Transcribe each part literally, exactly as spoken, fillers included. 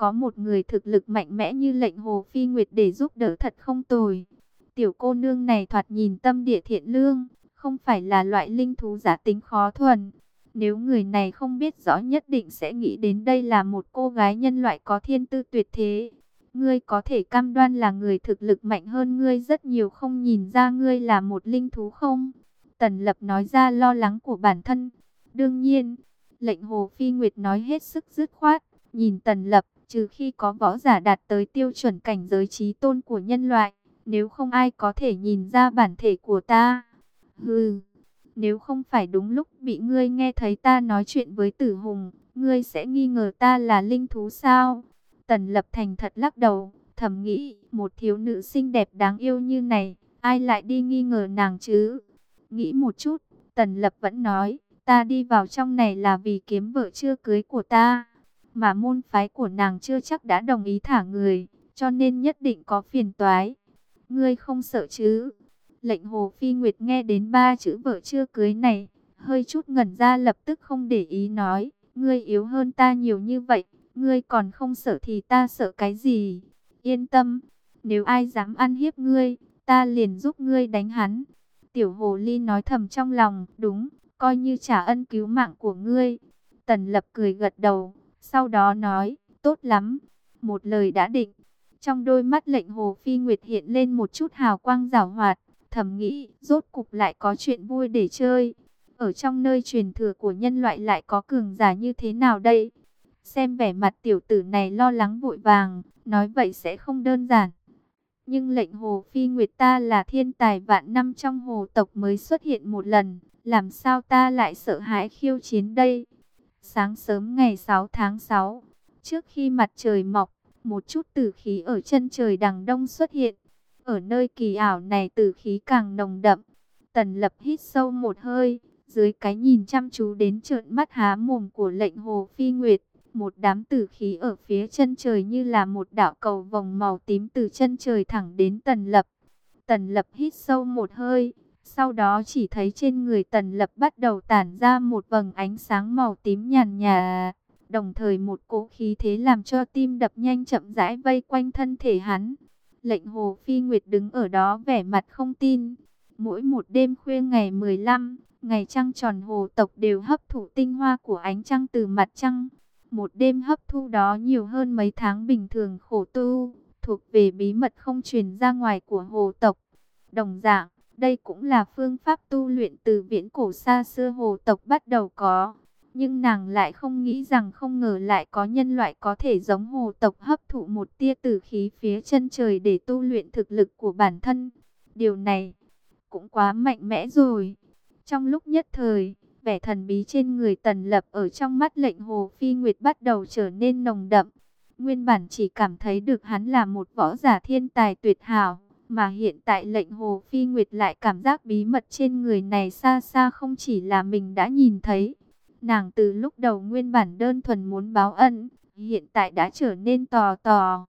có một người thực lực mạnh mẽ như lệnh Hồ Phi Nguyệt để giúp đỡ thật không tồi. Tiểu cô nương này thoạt nhìn tâm địa thiện lương, không phải là loại linh thú giả tính khó thuần. Nếu người này không biết rõ nhất định sẽ nghĩ đến đây là một cô gái nhân loại có thiên tư tuyệt thế. Ngươi có thể cam đoan là người thực lực mạnh hơn ngươi rất nhiều không nhìn ra ngươi là một linh thú không? Tần Lập nói ra lo lắng của bản thân. Đương nhiên, lệnh Hồ Phi Nguyệt nói hết sức dứt khoát, nhìn Tần Lập, trừ khi có võ giả đạt tới tiêu chuẩn cảnh giới chí tôn của nhân loại, nếu không ai có thể nhìn ra bản thể của ta. Hừ, nếu không phải đúng lúc bị ngươi nghe thấy ta nói chuyện với Tử Hùng, ngươi sẽ nghi ngờ ta là linh thú sao? Tần Lập thành thật lắc đầu, thầm nghĩ, một thiếu nữ xinh đẹp đáng yêu như này, ai lại đi nghi ngờ nàng chứ? Nghĩ một chút, Tần Lập vẫn nói, ta đi vào trong này là vì kiếm vợ chưa cưới của ta, mà môn phái của nàng chưa chắc đã đồng ý thả người, cho nên nhất định có phiền toái. Ngươi không sợ chứ? Lệnh Hồ Phi Nguyệt nghe đến ba chữ vợ chưa cưới này, hơi chút ngẩn ra, lập tức không để ý nói, ngươi yếu hơn ta nhiều như vậy, ngươi còn không sợ thì ta sợ cái gì? Yên tâm, nếu ai dám ăn hiếp ngươi, ta liền giúp ngươi đánh hắn. Tiểu Hồ Ly nói thầm trong lòng, đúng, coi như trả ân cứu mạng của ngươi. Tần Lập cười gật đầu, sau đó nói, tốt lắm, một lời đã định. Trong đôi mắt lệnh Hồ Phi Nguyệt hiện lên một chút hào quang giảo hoạt, thầm nghĩ, rốt cục lại có chuyện vui để chơi. Ở trong nơi truyền thừa của nhân loại lại có cường giả như thế nào đây? Xem vẻ mặt tiểu tử này lo lắng vội vàng, nói vậy sẽ không đơn giản. Nhưng lệnh Hồ Phi Nguyệt ta là thiên tài vạn năm trong hồ tộc mới xuất hiện một lần, làm sao ta lại sợ hãi khiêu chiến đây? Sáng sớm ngày sáu tháng sáu, trước khi mặt trời mọc, một chút tử khí ở chân trời đằng đông xuất hiện. Ở nơi kỳ ảo này tử khí càng nồng đậm. Tần Lập hít sâu một hơi, dưới cái nhìn chăm chú đến trợn mắt há mồm của lệnh Hồ Phi Nguyệt. Một đám tử khí ở phía chân trời như là một đạo cầu vồng màu tím từ chân trời thẳng đến Tần Lập. Tần Lập hít sâu một hơi, sau đó chỉ thấy trên người Tần Lập bắt đầu tản ra một vầng ánh sáng màu tím nhàn nhạt. Đồng thời một cỗ khí thế làm cho tim đập nhanh chậm rãi vây quanh thân thể hắn. Lệnh Hồ Phi Nguyệt đứng ở đó vẻ mặt không tin. Mỗi một đêm khuya ngày mười lăm, ngày trăng tròn hồ tộc đều hấp thụ tinh hoa của ánh trăng từ mặt trăng. Một đêm hấp thu đó nhiều hơn mấy tháng bình thường khổ tu, thuộc về bí mật không truyền ra ngoài của hồ tộc. Đồng dạng, đây cũng là phương pháp tu luyện từ viễn cổ xa xưa hồ tộc bắt đầu có. Nhưng nàng lại không nghĩ rằng không ngờ lại có nhân loại có thể giống hồ tộc hấp thụ một tia tử khí phía chân trời để tu luyện thực lực của bản thân. Điều này cũng quá mạnh mẽ rồi. Trong lúc nhất thời, vẻ thần bí trên người Tần Lập ở trong mắt lệnh Hồ Phi Nguyệt bắt đầu trở nên nồng đậm. Nguyên bản chỉ cảm thấy được hắn là một võ giả thiên tài tuyệt hảo, mà hiện tại lệnh Hồ Phi Nguyệt lại cảm giác bí mật trên người này xa xa không chỉ là mình đã nhìn thấy. Nàng từ lúc đầu nguyên bản đơn thuần muốn báo ân, hiện tại đã trở nên tò tò.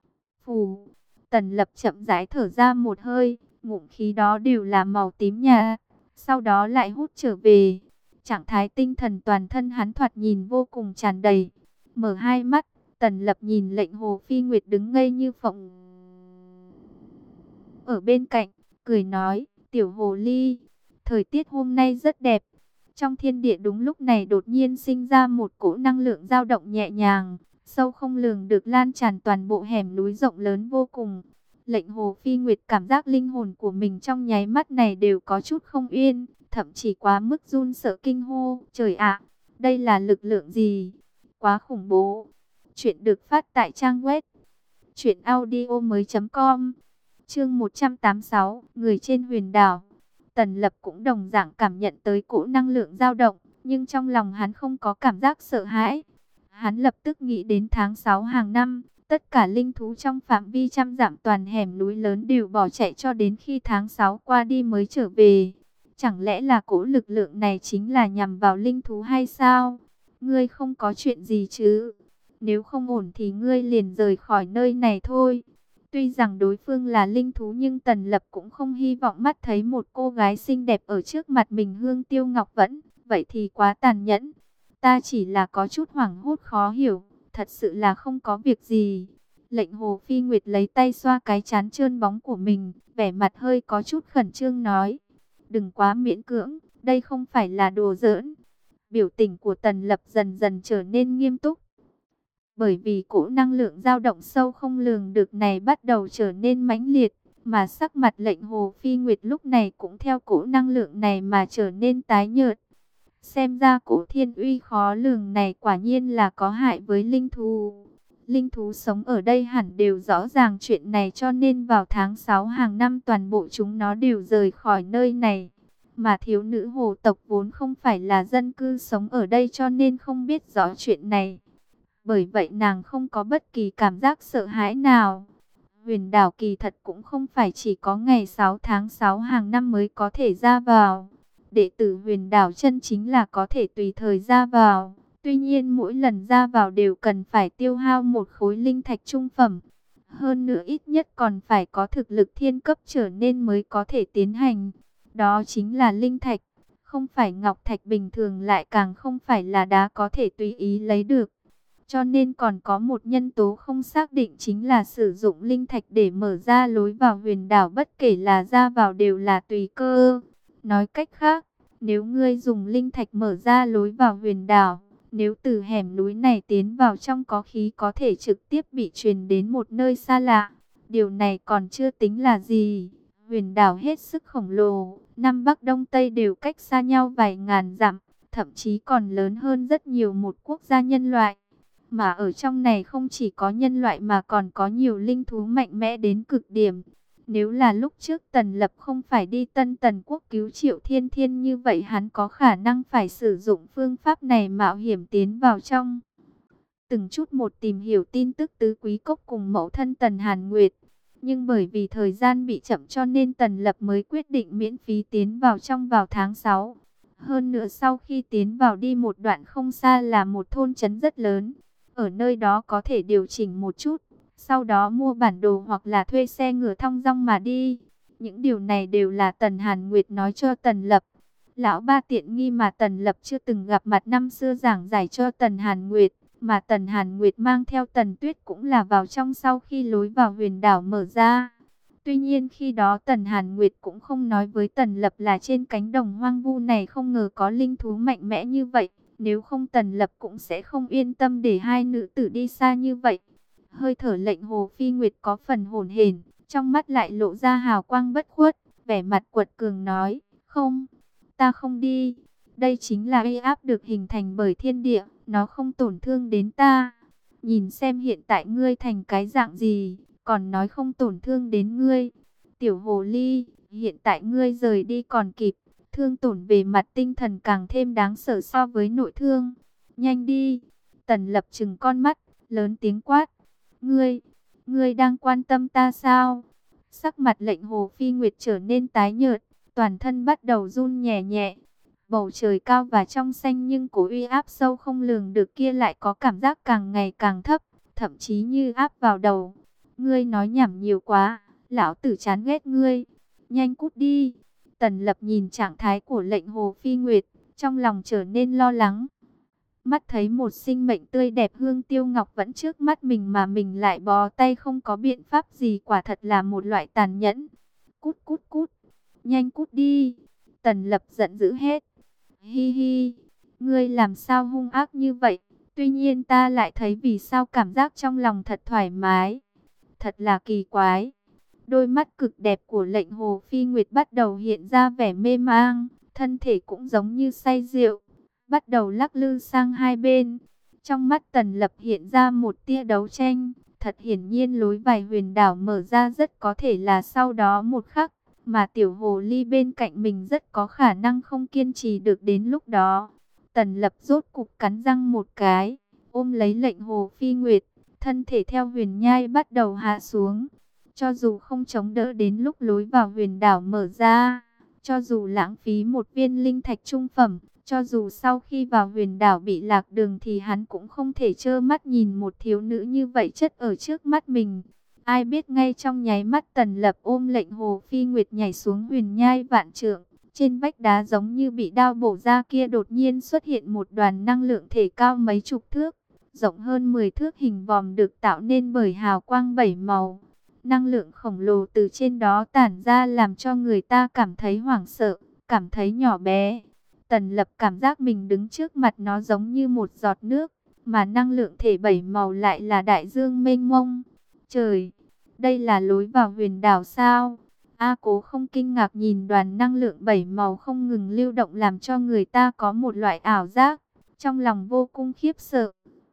Phù, Tần Lập chậm rãi thở ra một hơi, ngụm khí đó đều là màu tím nhạt, sau đó lại hút trở về. Trạng thái tinh thần toàn thân hắn thoạt nhìn vô cùng tràn đầy. Mở hai mắt, Tần Lập nhìn lệnh Hồ Phi Nguyệt đứng ngây như phụng ở bên cạnh, cười nói, tiểu hồ ly, thời tiết hôm nay rất đẹp. Trong thiên địa đúng lúc này đột nhiên sinh ra một cỗ năng lượng dao động nhẹ nhàng, sâu không lường được lan tràn toàn bộ hẻm núi rộng lớn vô cùng. Lệnh Hồ Phi Nguyệt cảm giác linh hồn của mình trong nháy mắt này đều có chút không yên, thậm chí quá mức run sợ kinh hô, trời ạ, đây là lực lượng gì? Quá khủng bố. Chuyện được phát tại trang web truyện audio mới chấm com. Chương một trăm tám mươi sáu, người trên huyền đảo. Tần Lập cũng đồng dạng cảm nhận tới cỗ năng lượng dao động, nhưng trong lòng hắn không có cảm giác sợ hãi. Hắn lập tức nghĩ đến tháng sáu hàng năm, tất cả linh thú trong phạm vi trăm dặm toàn hẻm núi lớn đều bỏ chạy cho đến khi tháng sáu qua đi mới trở về. Chẳng lẽ là cỗ lực lượng này chính là nhằm vào linh thú hay sao? Ngươi không có chuyện gì chứ? Nếu không ổn thì ngươi liền rời khỏi nơi này thôi. Tuy rằng đối phương là linh thú nhưng Tần Lập cũng không hy vọng mắt thấy một cô gái xinh đẹp ở trước mặt mình hương tiêu ngọc vẫn. Vậy thì quá tàn nhẫn. Ta chỉ là có chút hoảng hốt khó hiểu. thật sự là không có việc gì. Lệnh Hồ Phi Nguyệt lấy tay xoa cái trán trơn bóng của mình, vẻ mặt hơi có chút khẩn trương nói. Đừng quá miễn cưỡng, đây không phải là đùa giỡn. Biểu tình của Tần Lập dần dần trở nên nghiêm túc. Bởi vì cỗ năng lượng dao động sâu không lường được này bắt đầu trở nên mãnh liệt, mà sắc mặt lệnh Hồ Phi Nguyệt lúc này cũng theo cỗ năng lượng này mà trở nên tái nhợt. Xem ra cỗ thiên uy khó lường này quả nhiên là có hại với linh thú. Linh thú sống ở đây hẳn đều rõ ràng chuyện này, cho nên vào tháng sáu hàng năm toàn bộ chúng nó đều rời khỏi nơi này. Mà thiếu nữ hồ tộc vốn không phải là dân cư sống ở đây cho nên không biết rõ chuyện này. Bởi vậy nàng không có bất kỳ cảm giác sợ hãi nào. Huyền đảo kỳ thật cũng không phải chỉ có ngày sáu tháng sáu hàng năm mới có thể ra vào. Đệ tử huyền đảo chân chính là có thể tùy thời ra vào. Tuy nhiên mỗi lần ra vào đều cần phải tiêu hao một khối linh thạch trung phẩm. Hơn nữa ít nhất còn phải có thực lực thiên cấp trở nên mới có thể tiến hành. Đó chính là linh thạch. Không phải ngọc thạch bình thường, lại càng không phải là đá có thể tùy ý lấy được. Cho nên còn có một nhân tố không xác định, chính là sử dụng linh thạch để mở ra lối vào huyền đảo, bất kể là ra vào đều là tùy cơ. Nói cách khác, nếu ngươi dùng linh thạch mở ra lối vào huyền đảo, nếu từ hẻm núi này tiến vào trong có khí có thể trực tiếp bị truyền đến một nơi xa lạ. Điều này còn chưa tính là gì. Huyền đảo hết sức khổng lồ, Nam Bắc Đông Tây đều cách xa nhau vài ngàn dặm, thậm chí còn lớn hơn rất nhiều một quốc gia nhân loại. Mà ở trong này không chỉ có nhân loại mà còn có nhiều linh thú mạnh mẽ đến cực điểm. Nếu là lúc trước Tần Lập không phải đi Tân Tần Quốc cứu Triệu Thiên Thiên, như vậy hắn có khả năng phải sử dụng phương pháp này mạo hiểm tiến vào trong. Từng chút một tìm hiểu tin tức Tứ Quý Cốc cùng mẫu thân Tần Hàn Nguyệt. Nhưng bởi vì thời gian bị chậm cho nên Tần Lập mới quyết định miễn phí tiến vào trong vào tháng sáu. Hơn nữa sau khi tiến vào đi một đoạn không xa là một thôn trấn rất lớn. Ở nơi đó có thể điều chỉnh một chút, sau đó mua bản đồ hoặc là thuê xe ngựa thong dong mà đi. Những điều này đều là Tần Hàn Nguyệt nói cho Tần Lập. Lão ba tiện nghi mà Tần Lập chưa từng gặp mặt năm xưa giảng giải cho Tần Hàn Nguyệt. Mà Tần Hàn Nguyệt mang theo Tần Tuyết cũng là vào trong sau khi lối vào huyền đảo mở ra. Tuy nhiên khi đó Tần Hàn Nguyệt cũng không nói với Tần Lập là trên cánh đồng hoang vu này không ngờ có linh thú mạnh mẽ như vậy. Nếu không Tần Lập cũng sẽ không yên tâm để hai nữ tử đi xa như vậy. Hơi thở lệnh Hồ Phi Nguyệt có phần hổn hển, trong mắt lại lộ ra hào quang bất khuất, vẻ mặt quật cường nói, không, ta không đi. Đây chính là uy áp được hình thành bởi thiên địa, nó không tổn thương đến ta. Nhìn xem hiện tại ngươi thành cái dạng gì, còn nói không tổn thương đến ngươi. Tiểu hồ ly, hiện tại ngươi rời đi còn kịp. Thương tổn về mặt tinh thần càng thêm đáng sợ so với nội thương. Nhanh đi. Tần Lập trừng con mắt, lớn tiếng quát. Ngươi, ngươi đang quan tâm ta sao? Sắc mặt lệnh Hồ Phi Nguyệt trở nên tái nhợt, toàn thân bắt đầu run nhẹ nhẹ. Bầu trời cao và trong xanh nhưng cổ uy áp sâu không lường được kia lại có cảm giác càng ngày càng thấp, thậm chí như áp vào đầu. Ngươi nói nhảm nhiều quá, lão tử chán ghét ngươi. Nhanh cút đi. Tần Lập nhìn trạng thái của lệnh Hồ Phi Nguyệt, trong lòng trở nên lo lắng. Mắt thấy một sinh mệnh tươi đẹp hương tiêu ngọc vẫn trước mắt mình mà mình lại bó tay không có biện pháp gì, quả thật là một loại tàn nhẫn. Cút cút cút, nhanh cút đi. Tần Lập giận dữ hết. Hi hi, ngươi làm sao hung ác như vậy? Tuy nhiên ta lại thấy vì sao cảm giác trong lòng thật thoải mái. Thật là kỳ quái. Đôi mắt cực đẹp của lệnh Hồ Phi Nguyệt bắt đầu hiện ra vẻ mê mang, thân thể cũng giống như say rượu, bắt đầu lắc lư sang hai bên. Trong mắt Tần Lập hiện ra một tia đấu tranh, thật hiển nhiên lối vào huyền đảo mở ra rất có thể là sau đó một khắc, mà tiểu hồ ly bên cạnh mình rất có khả năng không kiên trì được đến lúc đó. Tần Lập rốt cục cắn răng một cái, ôm lấy lệnh Hồ Phi Nguyệt, thân thể theo huyền nhai bắt đầu hạ xuống. Cho dù không chống đỡ đến lúc lối vào huyền đảo mở ra, cho dù lãng phí một viên linh thạch trung phẩm, cho dù sau khi vào huyền đảo bị lạc đường thì hắn cũng không thể trơ mắt nhìn một thiếu nữ như vậy chất ở trước mắt mình. Ai biết ngay trong nháy mắt Tần Lập ôm lệnh Hồ Phi Nguyệt nhảy xuống huyền nhai vạn trượng, trên vách đá giống như bị đao bổ ra kia đột nhiên xuất hiện một đoàn năng lượng thể cao mấy chục thước, rộng hơn mười thước, hình vòm được tạo nên bởi hào quang bảy màu. Năng lượng khổng lồ từ trên đó tản ra làm cho người ta cảm thấy hoảng sợ, cảm thấy nhỏ bé. Tần Lập cảm giác mình đứng trước mặt nó giống như một giọt nước, mà năng lượng thể bảy màu lại là đại dương mênh mông. Trời, đây là lối vào huyền đảo sao? A Cố không kinh ngạc nhìn đoàn năng lượng bảy màu không ngừng lưu động làm cho người ta có một loại ảo giác, trong lòng vô cùng khiếp sợ.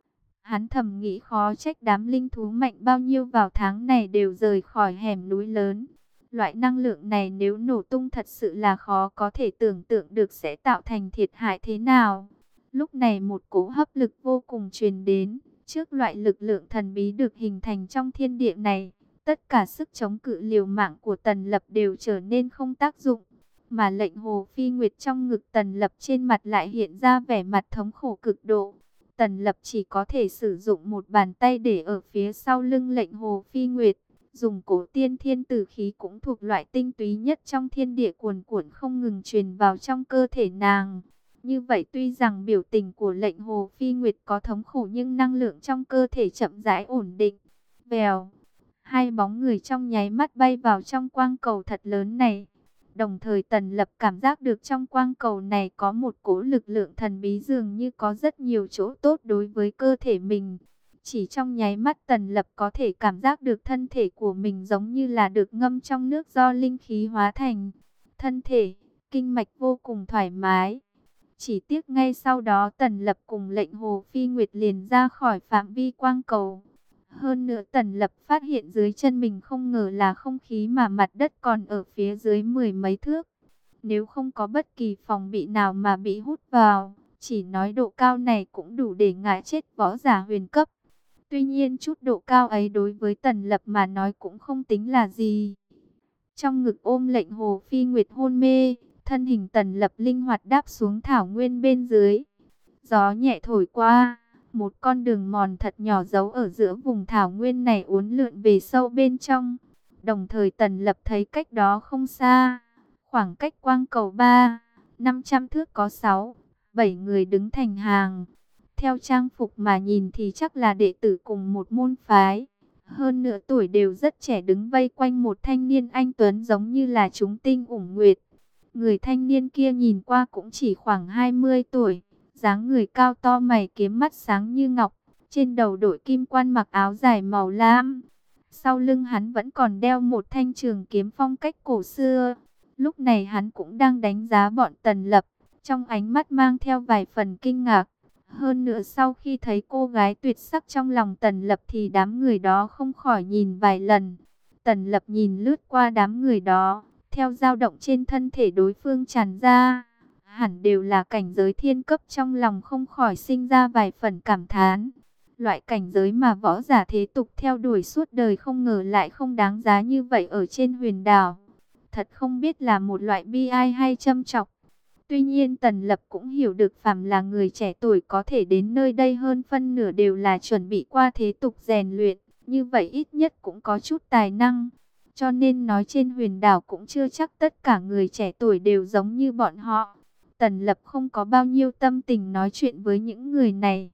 Hắn thầm nghĩ khó trách đám linh thú mạnh bao nhiêu vào tháng này đều rời khỏi hẻm núi lớn. Loại năng lượng này nếu nổ tung thật sự là khó có thể tưởng tượng được sẽ tạo thành thiệt hại thế nào. Lúc này một cỗ hấp lực vô cùng truyền đến, trước loại lực lượng thần bí được hình thành trong thiên địa này. Tất cả sức chống cự liều mạng của Tần Lập đều trở nên không tác dụng. Mà lệnh Hồ Phi Nguyệt trong ngực Tần Lập trên mặt lại hiện ra vẻ mặt thống khổ cực độ. Tần Lập chỉ có thể sử dụng một bàn tay để ở phía sau lưng lệnh Hồ Phi Nguyệt. Dùng cổ tiên thiên tử khí cũng thuộc loại tinh túy nhất trong thiên địa cuồn cuộn không ngừng truyền vào trong cơ thể nàng. Như vậy tuy rằng biểu tình của lệnh Hồ Phi Nguyệt có thống khổ nhưng năng lượng trong cơ thể chậm rãi ổn định. Vèo, hai bóng người trong nháy mắt bay vào trong quang cầu thật lớn này. Đồng thời Tần Lập cảm giác được trong quang cầu này có một cỗ lực lượng thần bí dường như có rất nhiều chỗ tốt đối với cơ thể mình. Chỉ trong nháy mắt Tần Lập có thể cảm giác được thân thể của mình giống như là được ngâm trong nước do linh khí hóa thành. Thân thể, kinh mạch vô cùng thoải mái. Chỉ tiếc ngay sau đó Tần Lập cùng lệnh Hồ Phi Nguyệt liền ra khỏi phạm vi quang cầu. Hơn nữa Tần Lập phát hiện dưới chân mình không ngờ là không khí mà mặt đất còn ở phía dưới mười mấy thước. Nếu không có bất kỳ phòng bị nào mà bị hút vào, chỉ nói độ cao này cũng đủ để ngã chết võ giả huyền cấp. Tuy nhiên chút độ cao ấy đối với Tần Lập mà nói cũng không tính là gì. Trong ngực ôm lệnh Hồ Phi Nguyệt hôn mê, thân hình Tần Lập linh hoạt đáp xuống thảo nguyên bên dưới. Gió nhẹ thổi qua, một con đường mòn thật nhỏ giấu ở giữa vùng thảo nguyên này uốn lượn về sâu bên trong. Đồng thời Tần Lập thấy cách đó không xa, khoảng cách quang cầu ba, năm trăm thước có sáu, bảy người đứng thành hàng. Theo trang phục mà nhìn thì chắc là đệ tử cùng một môn phái. Hơn nửa tuổi đều rất trẻ đứng vây quanh một thanh niên anh tuấn giống như là chúng tinh ủng nguyệt. Người thanh niên kia nhìn qua cũng chỉ khoảng hai mươi tuổi. Dáng người cao to mày kiếm mắt sáng như ngọc. Trên đầu đội kim quan mặc áo dài màu lam. Sau lưng hắn vẫn còn đeo một thanh trường kiếm phong cách cổ xưa. Lúc này hắn cũng đang đánh giá bọn Tần Lập. Trong ánh mắt mang theo vài phần kinh ngạc. Hơn nữa sau khi thấy cô gái tuyệt sắc trong lòng Tần Lập thì đám người đó không khỏi nhìn vài lần. Tần Lập nhìn lướt qua đám người đó, theo dao động trên thân thể đối phương tràn ra, hẳn đều là cảnh giới thiên cấp, trong lòng không khỏi sinh ra vài phần cảm thán. Loại cảnh giới mà võ giả thế tục theo đuổi suốt đời không ngờ lại không đáng giá như vậy ở trên huyền đảo. Thật không biết là một loại bi ai hay châm chọc. Tuy nhiên Tần Lập cũng hiểu được phàm là người trẻ tuổi có thể đến nơi đây hơn phân nửa đều là chuẩn bị qua thế tục rèn luyện, như vậy ít nhất cũng có chút tài năng. Cho nên nói trên huyền đảo cũng chưa chắc tất cả người trẻ tuổi đều giống như bọn họ. Tần Lập không có bao nhiêu tâm tình nói chuyện với những người này.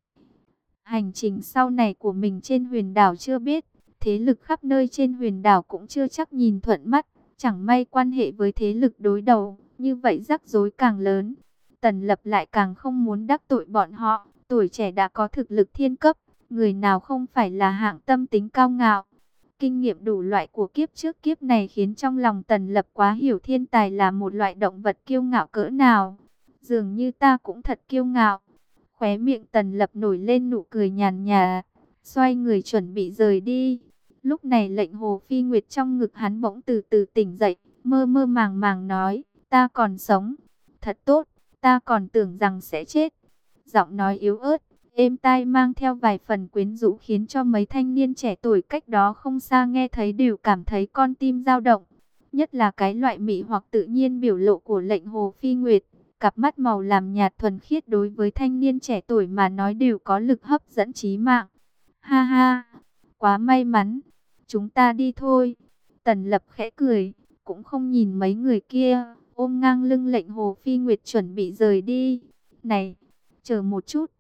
Hành trình sau này của mình trên huyền đảo chưa biết, thế lực khắp nơi trên huyền đảo cũng chưa chắc nhìn thuận mắt, chẳng may quan hệ với thế lực đối đầu. Như vậy rắc rối càng lớn. Tần Lập lại càng không muốn đắc tội bọn họ. Tuổi trẻ đã có thực lực thiên cấp. Người nào không phải là hạng tâm tính cao ngạo. Kinh nghiệm đủ loại của kiếp trước kiếp này khiến trong lòng Tần Lập quá hiểu thiên tài là một loại động vật kiêu ngạo cỡ nào. Dường như ta cũng thật kiêu ngạo. Khóe miệng Tần Lập nổi lên nụ cười nhàn nhạt. Xoay người chuẩn bị rời đi. Lúc này lệnh Hồ Phi Nguyệt trong ngực hắn bỗng từ từ tỉnh dậy. Mơ mơ màng màng nói. Ta còn sống, thật tốt, ta còn tưởng rằng sẽ chết. Giọng nói yếu ớt, êm tai mang theo vài phần quyến rũ khiến cho mấy thanh niên trẻ tuổi cách đó không xa nghe thấy đều cảm thấy con tim dao động. Nhất là cái loại mị hoặc tự nhiên biểu lộ của lệnh Hồ Phi Nguyệt, cặp mắt màu làm nhạt thuần khiết đối với thanh niên trẻ tuổi mà nói đều có lực hấp dẫn chí mạng. Ha ha, quá may mắn, chúng ta đi thôi. Tần Lập khẽ cười, cũng không nhìn mấy người kia. Ôm ngang lưng lệnh Hồ Phi Nguyệt chuẩn bị rời đi. Này, chờ một chút.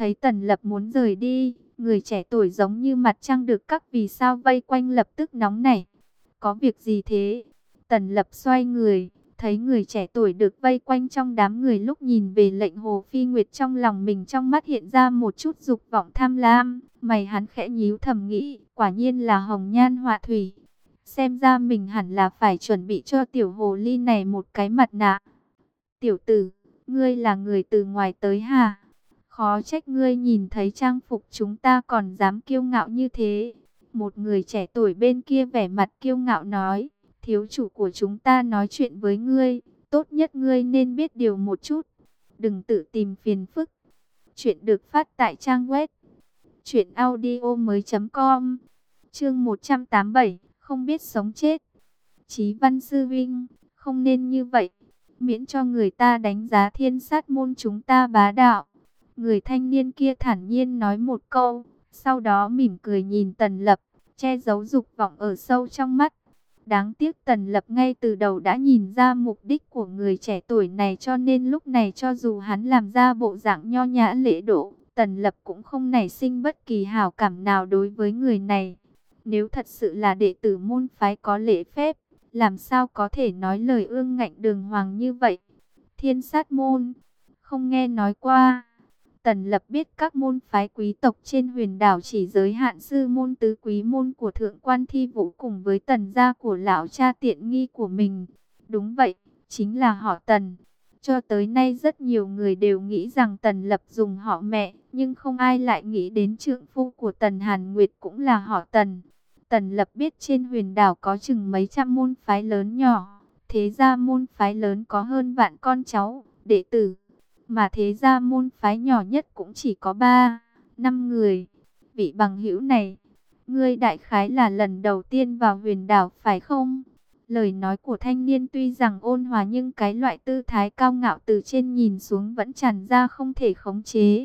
Thấy Tần Lập muốn rời đi, người trẻ tuổi giống như mặt trăng được các vì sao vây quanh lập tức nóng nảy. Có việc gì thế? Tần Lập xoay người, thấy người trẻ tuổi được vây quanh trong đám người, lúc nhìn về Lệnh Hồ Phi Nguyệt, trong lòng mình trong mắt hiện ra một chút dục vọng tham lam. Mày hắn khẽ nhíu thầm nghĩ, quả nhiên là hồng nhan họa thủy. Xem ra mình hẳn là phải chuẩn bị cho tiểu hồ ly này một cái mặt nạ. Tiểu tử, ngươi là người từ ngoài tới hả? Khó trách ngươi nhìn thấy trang phục chúng ta còn dám kiêu ngạo như thế. Một người trẻ tuổi bên kia vẻ mặt kiêu ngạo nói, thiếu chủ của chúng ta nói chuyện với ngươi, tốt nhất ngươi nên biết điều một chút, đừng tự tìm phiền phức. Chuyện được phát tại trang web truyện audio mới chấm com. Chương một trăm tám mươi bảy, không biết sống chết. Chí Văn sư huynh, không nên như vậy, miễn cho người ta đánh giá Thiên Sát môn chúng ta bá đạo. Người thanh niên kia thản nhiên nói một câu, sau đó mỉm cười nhìn Tần Lập, che giấu dục vọng ở sâu trong mắt. Đáng tiếc Tần Lập ngay từ đầu đã nhìn ra mục đích của người trẻ tuổi này, cho nên lúc này cho dù hắn làm ra bộ dạng nho nhã lễ độ, Tần Lập cũng không nảy sinh bất kỳ hảo cảm nào đối với người này. Nếu thật sự là đệ tử môn phái có lễ phép, làm sao có thể nói lời ương ngạnh đường hoàng như vậy? Thiên Sát môn, không nghe nói qua. Tần Lập biết các môn phái quý tộc trên huyền đảo chỉ giới hạn sư môn tứ quý môn của thượng quan Thi Vũ cùng với Tần gia của lão cha tiện nghi của mình. Đúng vậy, chính là họ Tần. Cho tới nay rất nhiều người đều nghĩ rằng Tần Lập dùng họ mẹ, nhưng không ai lại nghĩ đến trượng phu của Tần Hàn Nguyệt cũng là họ Tần. Tần Lập biết trên huyền đảo có chừng mấy trăm môn phái lớn nhỏ, thế gia môn phái lớn có hơn vạn con cháu, đệ tử. Mà thế gia môn phái nhỏ nhất cũng chỉ có ba, năm người. Vị bằng hữu này, ngươi đại khái là lần đầu tiên vào huyền đảo phải không? Lời nói của thanh niên tuy rằng ôn hòa, nhưng cái loại tư thái cao ngạo từ trên nhìn xuống vẫn tràn ra không thể khống chế.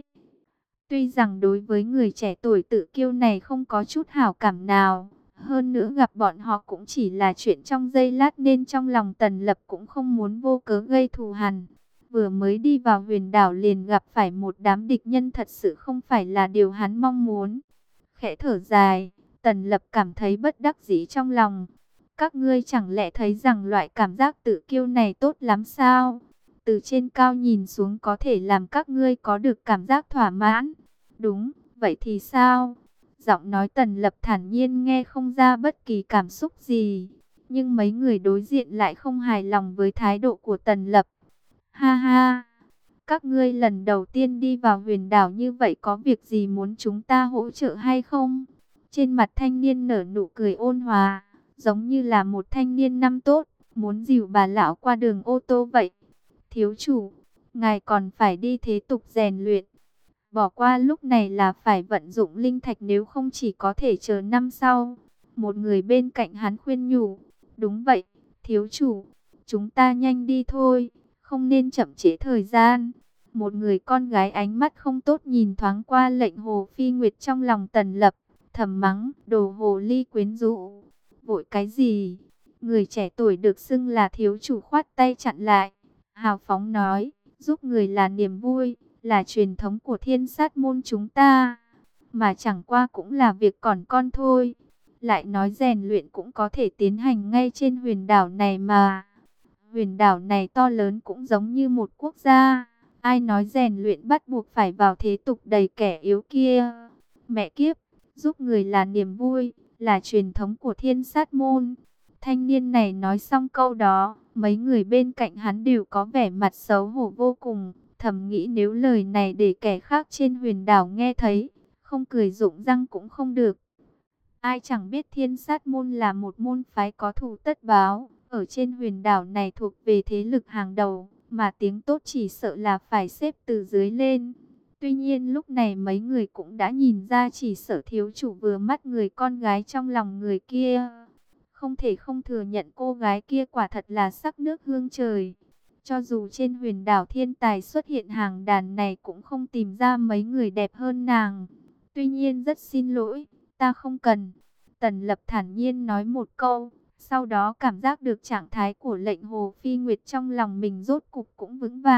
Tuy rằng đối với người trẻ tuổi tự kiêu này không có chút hảo cảm nào, hơn nữa gặp bọn họ cũng chỉ là chuyện trong giây lát, nên trong lòng Tần Lập cũng không muốn vô cớ gây thù hằn. Vừa mới đi vào huyền đảo liền gặp phải một đám địch nhân, thật sự không phải là điều hắn mong muốn. Khẽ thở dài, Tần Lập cảm thấy bất đắc dĩ trong lòng. Các ngươi chẳng lẽ thấy rằng loại cảm giác tự kiêu này tốt lắm sao? Từ trên cao nhìn xuống có thể làm các ngươi có được cảm giác thỏa mãn. Đúng, vậy thì sao? Giọng nói Tần Lập thản nhiên, nghe không ra bất kỳ cảm xúc gì. Nhưng mấy người đối diện lại không hài lòng với thái độ của Tần Lập. Ha ha, các ngươi lần đầu tiên đi vào huyền đảo như vậy, có việc gì muốn chúng ta hỗ trợ hay không? Trên mặt thanh niên nở nụ cười ôn hòa, giống như là một thanh niên năm tốt, muốn dìu bà lão qua đường ô tô vậy. Thiếu chủ, ngài còn phải đi thế tục rèn luyện. Bỏ qua lúc này là phải vận dụng linh thạch, nếu không chỉ có thể chờ năm sau. Một người bên cạnh hắn khuyên nhủ. Đúng vậy, thiếu chủ, chúng ta nhanh đi thôi, không nên chậm trễ thời gian. Một người con gái ánh mắt không tốt nhìn thoáng qua Lệnh Hồ Phi Nguyệt, trong lòng Tần Lập thầm mắng, đồ hồ ly quyến rũ. Vội cái gì? Người trẻ tuổi được xưng là thiếu chủ khoát tay chặn lại, hào phóng nói, giúp người là niềm vui, là truyền thống của Thiên Sát môn chúng ta, mà chẳng qua cũng là việc còn con thôi. Lại nói rèn luyện cũng có thể tiến hành ngay trên huyền đảo này mà. Huyền đảo này to lớn cũng giống như một quốc gia. Ai nói rèn luyện bắt buộc phải vào thế tục đầy kẻ yếu kia? Mẹ kiếp, giúp người là niềm vui, là truyền thống của Thiên Sát môn. Thanh niên này nói xong câu đó, mấy người bên cạnh hắn đều có vẻ mặt xấu hổ vô cùng. Thầm nghĩ nếu lời này để kẻ khác trên huyền đảo nghe thấy, không cười rụng răng cũng không được. Ai chẳng biết Thiên Sát môn là một môn phái có thù tất báo, ở trên huyền đảo này thuộc về thế lực hàng đầu, mà tiếng tốt chỉ sợ là phải xếp từ dưới lên. Tuy nhiên lúc này mấy người cũng đã nhìn ra chỉ sợ thiếu chủ vừa mắt người con gái trong lòng người kia. Không thể không thừa nhận cô gái kia quả thật là sắc nước hương trời. Cho dù trên huyền đảo thiên tài xuất hiện hàng đàn này cũng không tìm ra mấy người đẹp hơn nàng. Tuy nhiên rất xin lỗi, ta không cần. Tần Lập thản nhiên nói một câu, sau đó cảm giác được trạng thái của Lệnh Hồ Phi Nguyệt trong lòng mình rốt cục cũng vững vàng.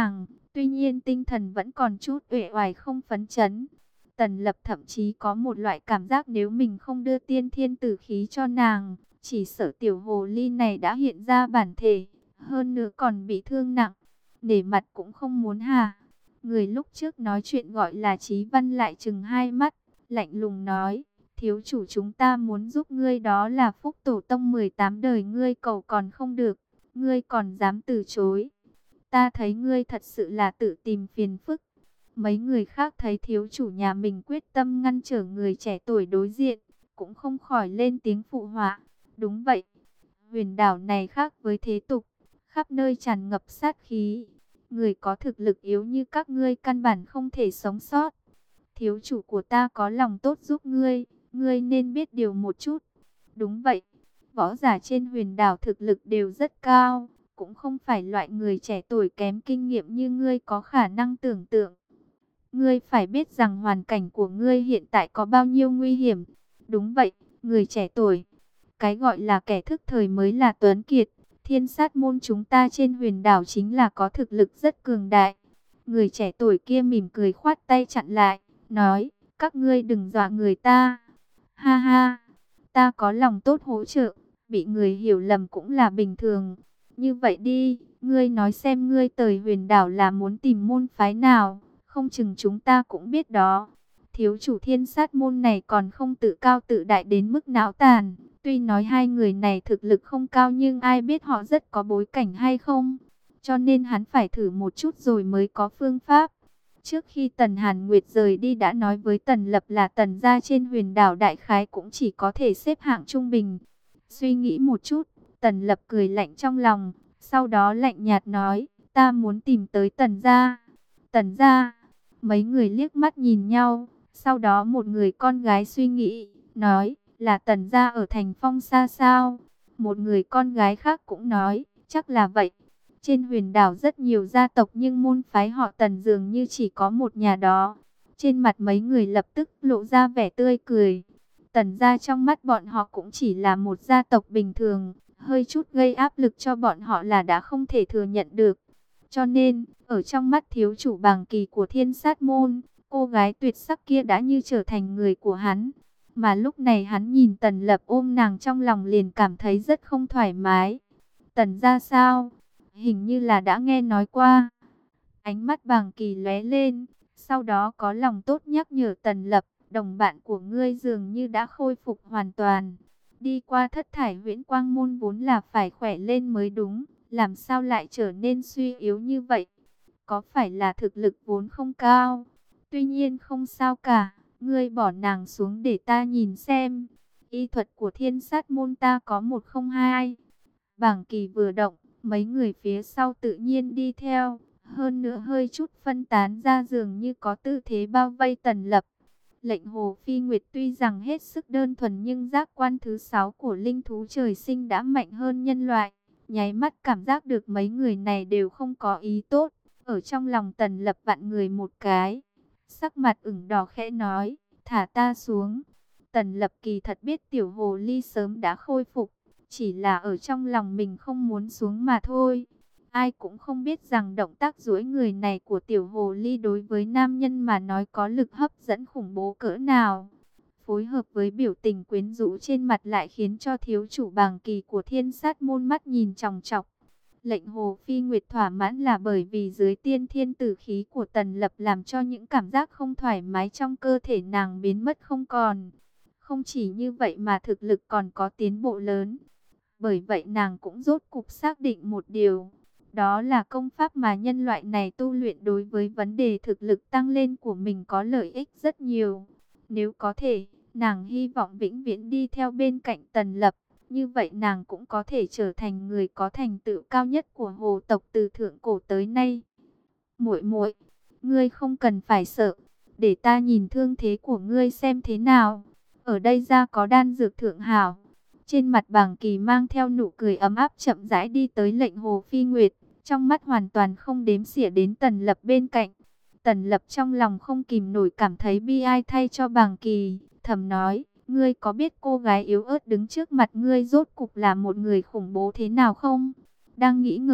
Tuy nhiên tinh thần vẫn còn chút uể oải không phấn chấn. Tần Lập thậm chí có một loại cảm giác nếu mình không đưa tiên thiên tử khí cho nàng, chỉ sợ tiểu hồ ly này đã hiện ra bản thể, hơn nữa còn bị thương nặng. Nể mặt cũng không muốn hà. Người lúc trước nói chuyện gọi là Chí Văn lại trừng hai mắt, lạnh lùng nói, thiếu chủ chúng ta muốn giúp ngươi, đó là phúc tổ tông mười tám đời ngươi cầu còn không được, ngươi còn dám từ chối. Ta thấy ngươi thật sự là tự tìm phiền phức. Mấy người khác thấy thiếu chủ nhà mình quyết tâm ngăn trở người trẻ tuổi đối diện, cũng không khỏi lên tiếng phụ họa. Đúng vậy, huyền đảo này khác với thế tục, khắp nơi tràn ngập sát khí. Người có thực lực yếu như các ngươi căn bản không thể sống sót. Thiếu chủ của ta có lòng tốt giúp ngươi, ngươi nên biết điều một chút. Đúng vậy, võ giả trên huyền đảo thực lực đều rất cao, cũng không phải loại người trẻ tuổi kém kinh nghiệm như ngươi có khả năng tưởng tượng. Ngươi phải biết rằng hoàn cảnh của ngươi hiện tại có bao nhiêu nguy hiểm. Đúng vậy, người trẻ tuổi. Cái gọi là kẻ thức thời mới là tuấn kiệt. Thiên sát môn chúng ta trên huyền đảo chính là có thực lực rất cường đại. Người trẻ tuổi kia mỉm cười khoát tay chặn lại, nói, các ngươi đừng dọa người ta. Ha ha, ta có lòng tốt hỗ trợ, bị người hiểu lầm cũng là bình thường. Như vậy đi, ngươi nói xem ngươi tới huyền đảo là muốn tìm môn phái nào, không chừng chúng ta cũng biết đó. Thiếu chủ thiên sát môn này còn không tự cao tự đại đến mức não tàn. Tuy nói hai người này thực lực không cao nhưng ai biết họ rất có bối cảnh hay không. Cho nên hắn phải thử một chút rồi mới có phương pháp. Trước khi Tần Hàn Nguyệt rời đi đã nói với Tần Lập là Tần gia trên huyền đảo đại khái cũng chỉ có thể xếp hạng trung bình. Suy nghĩ một chút, Tần Lập cười lạnh trong lòng, sau đó lạnh nhạt nói, ta muốn tìm tới Tần gia. Tần gia, mấy người liếc mắt nhìn nhau, sau đó một người con gái suy nghĩ, nói, là Tần gia ở thành Phong Sa sao? Một người con gái khác cũng nói, chắc là vậy. Trên huyền đảo rất nhiều gia tộc nhưng môn phái họ Tần dường như chỉ có một nhà đó. Trên mặt mấy người lập tức lộ ra vẻ tươi cười. Tần gia trong mắt bọn họ cũng chỉ là một gia tộc bình thường, hơi chút gây áp lực cho bọn họ là đã không thể thừa nhận được. Cho nên, ở trong mắt thiếu chủ Bàng Kỳ của Thiên Sát Môn, cô gái tuyệt sắc kia đã như trở thành người của hắn. Mà lúc này hắn nhìn Tần Lập ôm nàng trong lòng liền cảm thấy rất không thoải mái. Tần gia sao? Hình như là đã nghe nói qua. Ánh mắt Bàng Kỳ lóe lên, sau đó có lòng tốt nhắc nhở Tần Lập, đồng bạn của ngươi dường như đã khôi phục hoàn toàn. Đi qua thất thải huyễn quang môn vốn là phải khỏe lên mới đúng, làm sao lại trở nên suy yếu như vậy? Có phải là thực lực vốn không cao? Tuy nhiên không sao cả, ngươi bỏ nàng xuống để ta nhìn xem. Y thuật của Thiên Sát môn ta có một không hai. Bàng Kỳ vừa động, mấy người phía sau tự nhiên đi theo, hơn nữa hơi chút phân tán ra dường như có tư thế bao vây Tần Lập. Lệnh Hồ Phi Nguyệt tuy rằng hết sức đơn thuần nhưng giác quan thứ sáu của linh thú trời sinh đã mạnh hơn nhân loại. Nháy mắt cảm giác được mấy người này đều không có ý tốt, ở trong lòng Tần Lập vặn người một cái. Sắc mặt ửng đỏ khẽ nói, thả ta xuống. Tần Lập kỳ thật biết tiểu hồ ly sớm đã khôi phục, chỉ là ở trong lòng mình không muốn xuống mà thôi. Ai cũng không biết rằng động tác duỗi người này của tiểu hồ ly đối với nam nhân mà nói có lực hấp dẫn khủng bố cỡ nào. Phối hợp với biểu tình quyến rũ trên mặt lại khiến cho thiếu chủ Bàng Kỳ của Thiên Sát môn mắt nhìn chòng chọc. Lệnh Hồ Phi Nguyệt thỏa mãn là bởi vì dưới tiên thiên tử khí của Tần Lập làm cho những cảm giác không thoải mái trong cơ thể nàng biến mất không còn. Không chỉ như vậy mà thực lực còn có tiến bộ lớn. Bởi vậy nàng cũng rốt cục xác định một điều. Đó là công pháp mà nhân loại này tu luyện đối với vấn đề thực lực tăng lên của mình có lợi ích rất nhiều. Nếu có thể, nàng hy vọng vĩnh viễn đi theo bên cạnh Tần Lập. Như vậy nàng cũng có thể trở thành người có thành tựu cao nhất của hồ tộc từ thượng cổ tới nay. Muội muội, ngươi không cần phải sợ, để ta nhìn thương thế của ngươi xem thế nào. Ở đây ra có đan dược thượng hảo. Trên mặt Bàng Kỳ mang theo nụ cười ấm áp chậm rãi đi tới Lệnh Hồ Phi Nguyệt, trong mắt hoàn toàn không đếm xỉa đến Tần Lập bên cạnh. Tần Lập trong lòng không kìm nổi cảm thấy bi ai thay cho Bàng Kỳ, thầm nói, ngươi có biết cô gái yếu ớt đứng trước mặt ngươi rốt cục là một người khủng bố thế nào không? Đang nghĩ ngợi,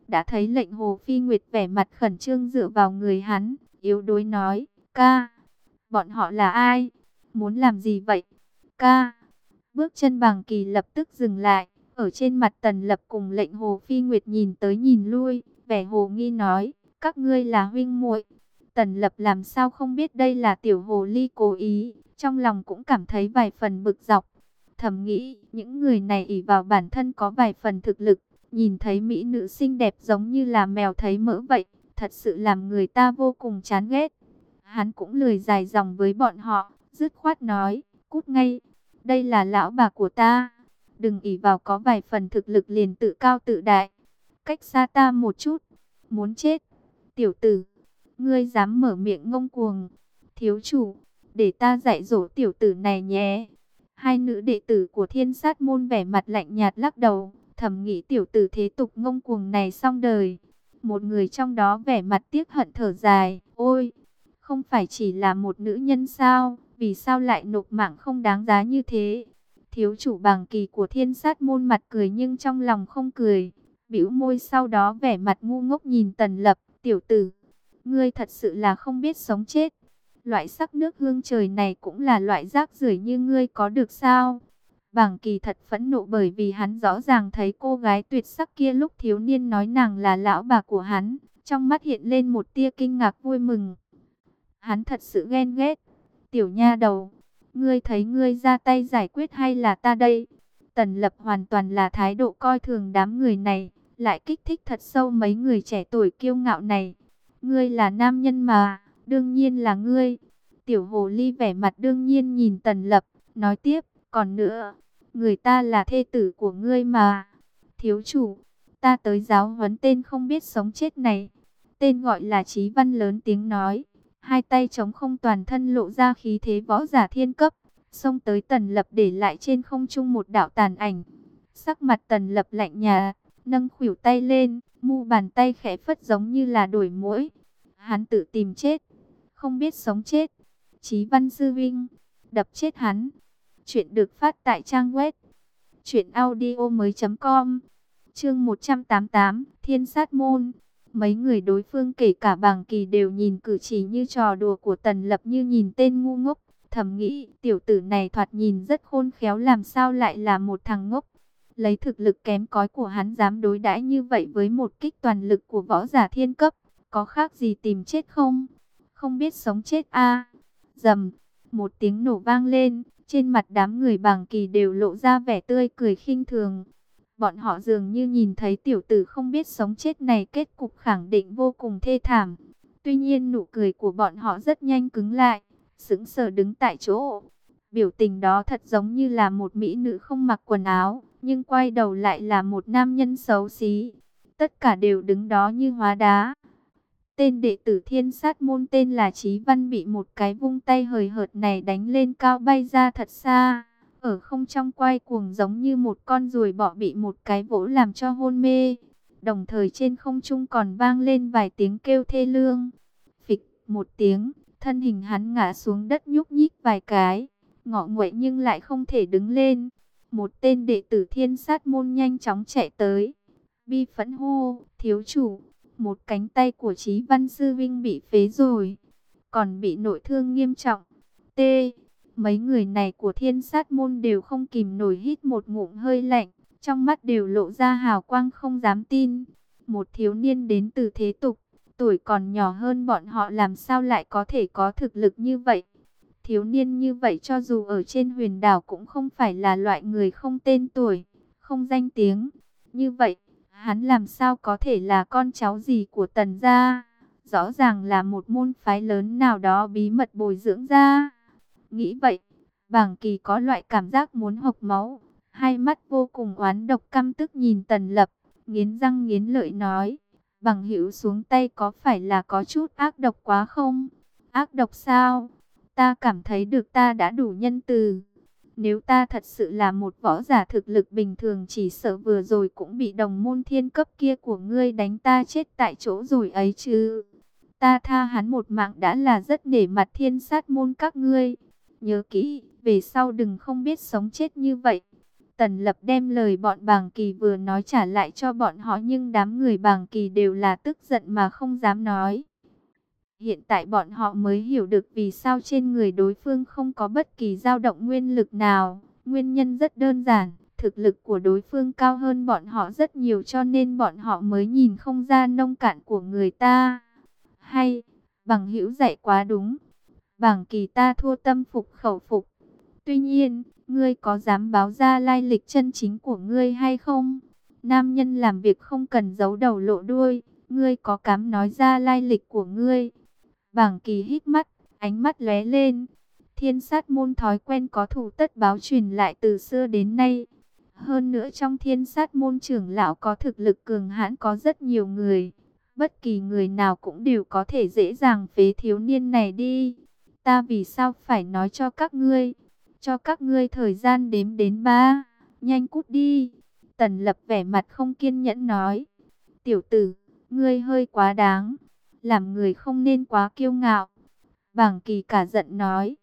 đã thấy lệnh Hồ Phi Nguyệt vẻ mặt khẩn trương dựa vào người hắn, yếu đuối nói, ca, bọn họ là ai? Muốn làm gì vậy? Ca, bước chân Bàng Kỳ lập tức dừng lại, ở trên mặt Tần Lập cùng lệnh Hồ Phi Nguyệt nhìn tới nhìn lui, vẻ hồ nghi nói, các ngươi là huynh muội. Tần Lập làm sao không biết đây là tiểu hồ ly cố ý, trong lòng cũng cảm thấy vài phần bực dọc. Thầm nghĩ, những người này ỷ vào bản thân có vài phần thực lực, nhìn thấy mỹ nữ xinh đẹp giống như là mèo thấy mỡ vậy, thật sự làm người ta vô cùng chán ghét. Hắn cũng lười dài dòng với bọn họ, dứt khoát nói, cút ngay, đây là lão bà của ta, đừng ỷ vào có vài phần thực lực liền tự cao tự đại, cách xa ta một chút, muốn chết, tiểu tử, ngươi dám mở miệng ngông cuồng, thiếu chủ, để ta dạy dỗ tiểu tử này nhé. Hai nữ đệ tử của Thiên Sát môn vẻ mặt lạnh nhạt lắc đầu, thầm nghĩ tiểu tử thế tục ngông cuồng này xong đời. Một người trong đó vẻ mặt tiếc hận thở dài, ôi, không phải chỉ là một nữ nhân sao, vì sao lại nộp mạng không đáng giá như thế. Thiếu chủ Bàng Kỳ của Thiên Sát môn mặt cười nhưng trong lòng không cười, bĩu môi, sau đó vẻ mặt ngu ngốc nhìn Tần Lập, tiểu tử, ngươi thật sự là không biết sống chết. Loại sắc nước hương trời này cũng là loại rác rưởi như ngươi có được sao? Bàng Kỳ thật phẫn nộ bởi vì hắn rõ ràng thấy cô gái tuyệt sắc kia lúc thiếu niên nói nàng là lão bà của hắn, trong mắt hiện lên một tia kinh ngạc vui mừng. Hắn thật sự ghen ghét. Tiểu nha đầu, ngươi thấy ngươi ra tay giải quyết hay là ta đây? Tần Lập hoàn toàn là thái độ coi thường đám người này, lại kích thích thật sâu mấy người trẻ tuổi kiêu ngạo này. Ngươi là nam nhân mà, đương nhiên là ngươi. Tiểu hồ ly vẻ mặt đương nhiên nhìn Tần Lập, nói tiếp, còn nữa, người ta là thê tử của ngươi mà. Thiếu chủ, ta tới giáo huấn tên không biết sống chết này. Tên gọi là Chí Văn lớn tiếng nói, hai tay chống không, toàn thân lộ ra khí thế võ giả thiên cấp, xông tới Tần Lập để lại trên không trung một đạo tàn ảnh. Sắc mặt Tần Lập lạnh nhạt, nâng khuỷu tay lên, mu bàn tay khẽ phất giống như là đuổi muỗi. Hắn tự tìm chết, không biết sống chết. Chí Văn sư vinh, đập chết hắn. Chuyện được phát tại trang web truyện audio mới chấm com. Chương một trăm tám mươi tám, Thiên Sát môn. Mấy người đối phương kể cả Bàng Kỳ đều nhìn cử chỉ như trò đùa của Tần Lập như nhìn tên ngu ngốc, thầm nghĩ tiểu tử này thoạt nhìn rất khôn khéo, làm sao lại là một thằng ngốc. Lấy thực lực kém cỏi của hắn dám đối đãi như vậy với một kích toàn lực của võ giả thiên cấp, có khác gì tìm chết không? Không biết sống chết a. À. Rầm, một tiếng nổ vang lên, trên mặt đám người Bàng Kỳ đều lộ ra vẻ tươi cười khinh thường. Bọn họ dường như nhìn thấy tiểu tử không biết sống chết này kết cục khẳng định vô cùng thê thảm. Tuy nhiên nụ cười của bọn họ rất nhanh cứng lại, sững sờ đứng tại chỗ. Biểu tình đó thật giống như là một mỹ nữ không mặc quần áo, nhưng quay đầu lại là một nam nhân xấu xí. Tất cả đều đứng đó như hóa đá. Tên đệ tử Thiên Sát môn tên là Chí Văn bị một cái vung tay hời hợt này đánh lên cao, bay ra thật xa. Ở không trong quay cuồng giống như một con ruồi bọ bị một cái vỗ làm cho hôn mê. Đồng thời trên không trung còn vang lên vài tiếng kêu thê lương. Phịch một tiếng, thân hình hắn ngã xuống đất nhúc nhích vài cái, ngọ nguậy nhưng lại không thể đứng lên. Một tên đệ tử Thiên Sát môn nhanh chóng chạy tới, bi phẫn hô, thiếu chủ, một cánh tay của Chí Văn sư vinh bị phế rồi, còn bị nội thương nghiêm trọng. T. Mấy người này của Thiên Sát môn đều không kìm nổi hít một ngụm hơi lạnh, trong mắt đều lộ ra hào quang không dám tin. Một thiếu niên đến từ thế tục, tuổi còn nhỏ hơn bọn họ, làm sao lại có thể có thực lực như vậy? Thiếu niên như vậy cho dù ở trên huyền đảo cũng không phải là loại người không tên tuổi, không danh tiếng. Như vậy, hắn làm sao có thể là con cháu gì của Tần gia? Rõ ràng là một môn phái lớn nào đó bí mật bồi dưỡng ra. Nghĩ vậy, Bàng Kỳ có loại cảm giác muốn hộc máu, hai mắt vô cùng oán độc căm tức nhìn Tần Lập, nghiến răng nghiến lợi nói, Bằng hữu xuống tay có phải là có chút ác độc quá không? Ác độc sao? Ta cảm thấy được ta đã đủ nhân từ. Nếu ta thật sự là một võ giả thực lực bình thường, chỉ sợ vừa rồi cũng bị đồng môn thiên cấp kia của ngươi đánh ta chết tại chỗ rồi ấy chứ. Ta tha hắn một mạng đã là rất nể mặt Thiên Sát môn các ngươi. Nhớ kỹ, về sau đừng không biết sống chết như vậy. Tần Lập đem lời bọn Bàng Kỳ vừa nói trả lại cho bọn họ, nhưng đám người Bàng Kỳ đều là tức giận mà không dám nói. Hiện tại bọn họ mới hiểu được vì sao trên người đối phương không có bất kỳ dao động nguyên lực nào. Nguyên nhân rất đơn giản, thực lực của đối phương cao hơn bọn họ rất nhiều, cho nên bọn họ mới nhìn không ra nông cạn của người ta. Hay, Bằng hữu dạy quá đúng. Bàng Kỳ ta thua tâm phục khẩu phục. Tuy nhiên, ngươi có dám báo ra lai lịch chân chính của ngươi hay không? Nam nhân làm việc không cần giấu đầu lộ đuôi. Ngươi có dám nói ra lai lịch của ngươi? Bàng Kỳ hít mắt, ánh mắt lóe lên. Thiên sát môn thói quen có thù tất báo truyền lại từ xưa đến nay. Hơn nữa trong thiên sát môn trưởng lão có thực lực cường hãn có rất nhiều người. Bất kỳ người nào cũng đều có thể dễ dàng phế thiếu niên này đi. Ta vì sao phải nói cho các ngươi? Cho các ngươi thời gian đếm đến ba. Nhanh cút đi. Tần Lập vẻ mặt không kiên nhẫn nói. Tiểu tử, ngươi hơi quá đáng. Làm người không nên quá kiêu ngạo. Bàng Kỳ cả giận nói.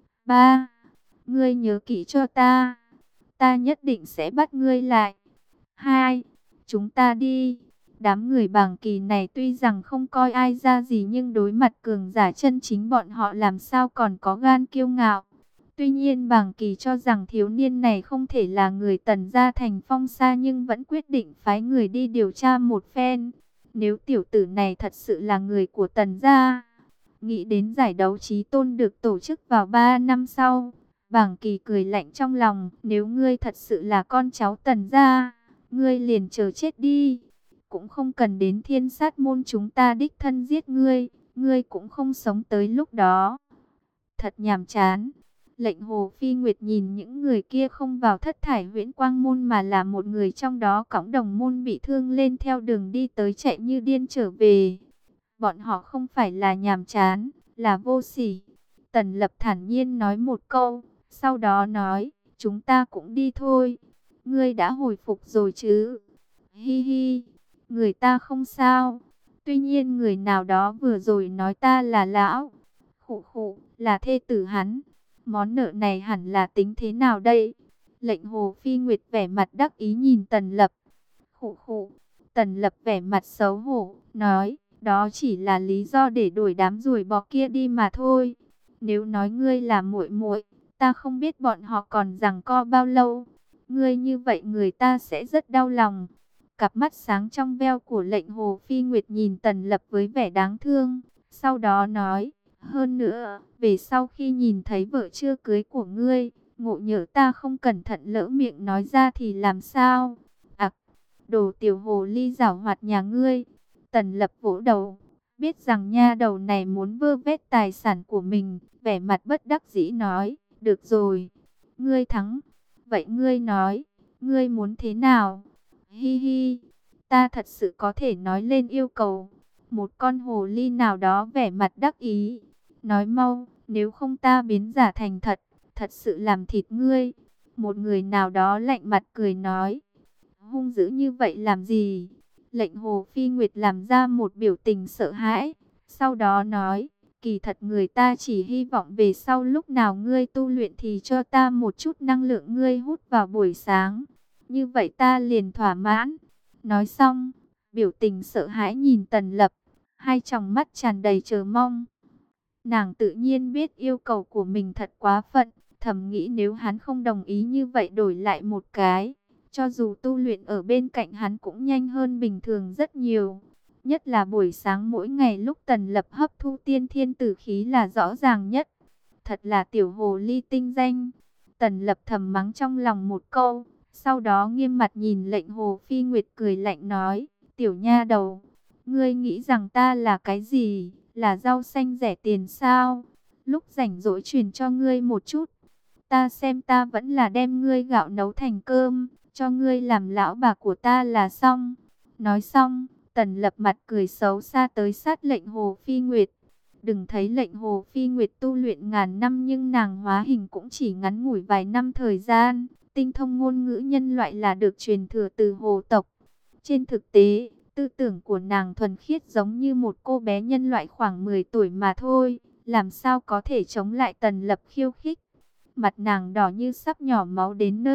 Ba, ngươi nhớ kỹ cho ta. Ta nhất định sẽ bắt ngươi lại. Hai, chúng ta đi. Đám người Bàng Kỳ này tuy rằng không coi ai ra gì, nhưng đối mặt cường giả chân chính bọn họ làm sao còn có gan kiêu ngạo. Tuy nhiên Bàng Kỳ cho rằng thiếu niên này không thể là người Tần gia thành Phong Sa, nhưng vẫn quyết định phái người đi điều tra một phen. Nếu tiểu tử này thật sự là người của Tần gia, nghĩ đến giải đấu chí tôn được tổ chức vào ba năm sau, Bàng Kỳ cười lạnh trong lòng. Nếu ngươi thật sự là con cháu Tần gia, ngươi liền chờ chết đi. Cũng không cần đến thiên sát môn chúng ta đích thân giết ngươi, ngươi cũng không sống tới lúc đó. Thật nhàm chán. Lệnh Hồ Phi Nguyệt nhìn những người kia không vào thất thải huyễn quang môn, mà là một người trong đó cõng đồng môn bị thương lên theo đường đi tới, chạy như điên trở về. Bọn họ không phải là nhàm chán, là vô sỉ. Tần Lập thản nhiên nói một câu, sau đó nói, chúng ta cũng đi thôi. Ngươi đã hồi phục rồi chứ? Hi hi, người ta không sao. Tuy nhiên người nào đó vừa rồi nói ta là lão. Khụ khụ, là thê tử hắn. Món nợ này hẳn là tính thế nào đây? Lệnh Hồ Phi Nguyệt vẻ mặt đắc ý nhìn Tần Lập. Khụ khụ, Tần Lập vẻ mặt xấu hổ, nói, đó chỉ là lý do để đuổi đám ruồi bọ kia đi mà thôi. Nếu nói ngươi là muội muội, ta không biết bọn họ còn giằng co bao lâu. Ngươi như vậy người ta sẽ rất đau lòng. Cặp mắt sáng trong veo của Lệnh Hồ Phi Nguyệt nhìn Tần Lập với vẻ đáng thương, sau đó nói, hơn nữa, về sau khi nhìn thấy vợ chưa cưới của ngươi, ngộ nhỡ ta không cẩn thận lỡ miệng nói ra thì làm sao? Ặc, đồ tiểu hồ ly giảo hoạt nhà ngươi. Tần Lập vỗ đầu, biết rằng nha đầu này muốn vơ vét tài sản của mình, vẻ mặt bất đắc dĩ nói, được rồi, ngươi thắng. Vậy ngươi nói, ngươi muốn thế nào? Hi hi, ta thật sự có thể nói lên yêu cầu. Một con hồ ly nào đó vẻ mặt đắc ý, nói mau, nếu không ta biến giả thành thật, thật sự làm thịt ngươi. Một người nào đó lạnh mặt cười nói, hung dữ như vậy làm gì? Lệnh Hồ Phi Nguyệt làm ra một biểu tình sợ hãi, sau đó nói, kỳ thật người ta chỉ hy vọng về sau lúc nào ngươi tu luyện thì cho ta một chút năng lượng ngươi hút vào buổi sáng. Như vậy ta liền thỏa mãn. Nói xong, biểu tình sợ hãi nhìn Tần Lập, hai tròng mắt tràn đầy chờ mong. Nàng tự nhiên biết yêu cầu của mình thật quá phận, thầm nghĩ nếu hắn không đồng ý như vậy đổi lại một cái, cho dù tu luyện ở bên cạnh hắn cũng nhanh hơn bình thường rất nhiều. Nhất là buổi sáng mỗi ngày lúc Tần Lập hấp thu tiên thiên tử khí là rõ ràng nhất. Thật là tiểu hồ ly tinh danh. Tần Lập thầm mắng trong lòng một câu, sau đó nghiêm mặt nhìn Lệnh Hồ Phi Nguyệt cười lạnh nói, tiểu nha đầu, ngươi nghĩ rằng ta là cái gì, là rau xanh rẻ tiền sao? Lúc rảnh rỗi truyền cho ngươi một chút, ta xem ta vẫn là đem ngươi gạo nấu thành cơm, cho ngươi làm lão bà của ta là xong. Nói xong, Tần Lập mặt cười xấu xa tới sát Lệnh Hồ Phi Nguyệt. Đừng thấy Lệnh Hồ Phi Nguyệt tu luyện ngàn năm, nhưng nàng hóa hình cũng chỉ ngắn ngủi vài năm thời gian. Tinh thông ngôn ngữ nhân loại là được truyền thừa từ hồ tộc. Trên thực tế, tư tưởng của nàng thuần khiết giống như một cô bé nhân loại khoảng mười tuổi mà thôi. Làm sao có thể chống lại Tần Lập khiêu khích? Mặt nàng đỏ như sắp nhỏ máu đến nơi,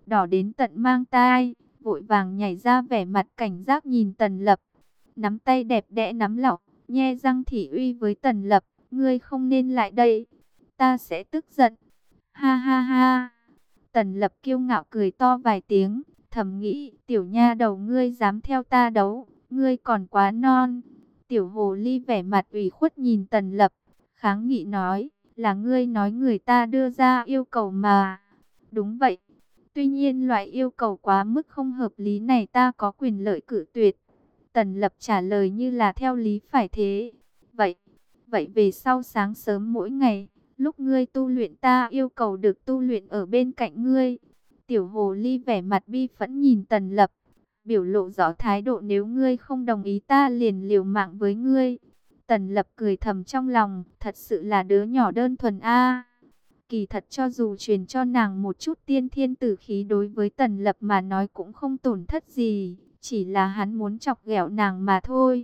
đỏ đến tận mang tai, vội vàng nhảy ra vẻ mặt cảnh giác nhìn Tần Lập. Nắm tay đẹp đẽ nắm lỏng, nhe răng thị uy với Tần Lập, ngươi không nên lại đây, ta sẽ tức giận. Ha ha ha. Tần Lập kiêu ngạo cười to vài tiếng, thầm nghĩ, tiểu nha đầu ngươi dám theo ta đấu, ngươi còn quá non. Tiểu hồ ly vẻ mặt ủy khuất nhìn Tần Lập, kháng nghị nói, là ngươi nói người ta đưa ra yêu cầu mà. Đúng vậy, tuy nhiên loại yêu cầu quá mức không hợp lý này ta có quyền lợi cự tuyệt. Tần Lập trả lời như là theo lý phải thế. Vậy, vậy về sau sáng sớm mỗi ngày, lúc ngươi tu luyện ta yêu cầu được tu luyện ở bên cạnh ngươi. Tiểu hồ ly vẻ mặt bi phẫn nhìn Tần Lập, biểu lộ rõ thái độ, nếu ngươi không đồng ý ta liền liều mạng với ngươi. Tần Lập cười thầm trong lòng, thật sự là đứa nhỏ đơn thuần a. Kỳ thật cho dù truyền cho nàng một chút tiên thiên tử khí đối với Tần Lập mà nói cũng không tổn thất gì, chỉ là hắn muốn chọc ghẹo nàng mà thôi.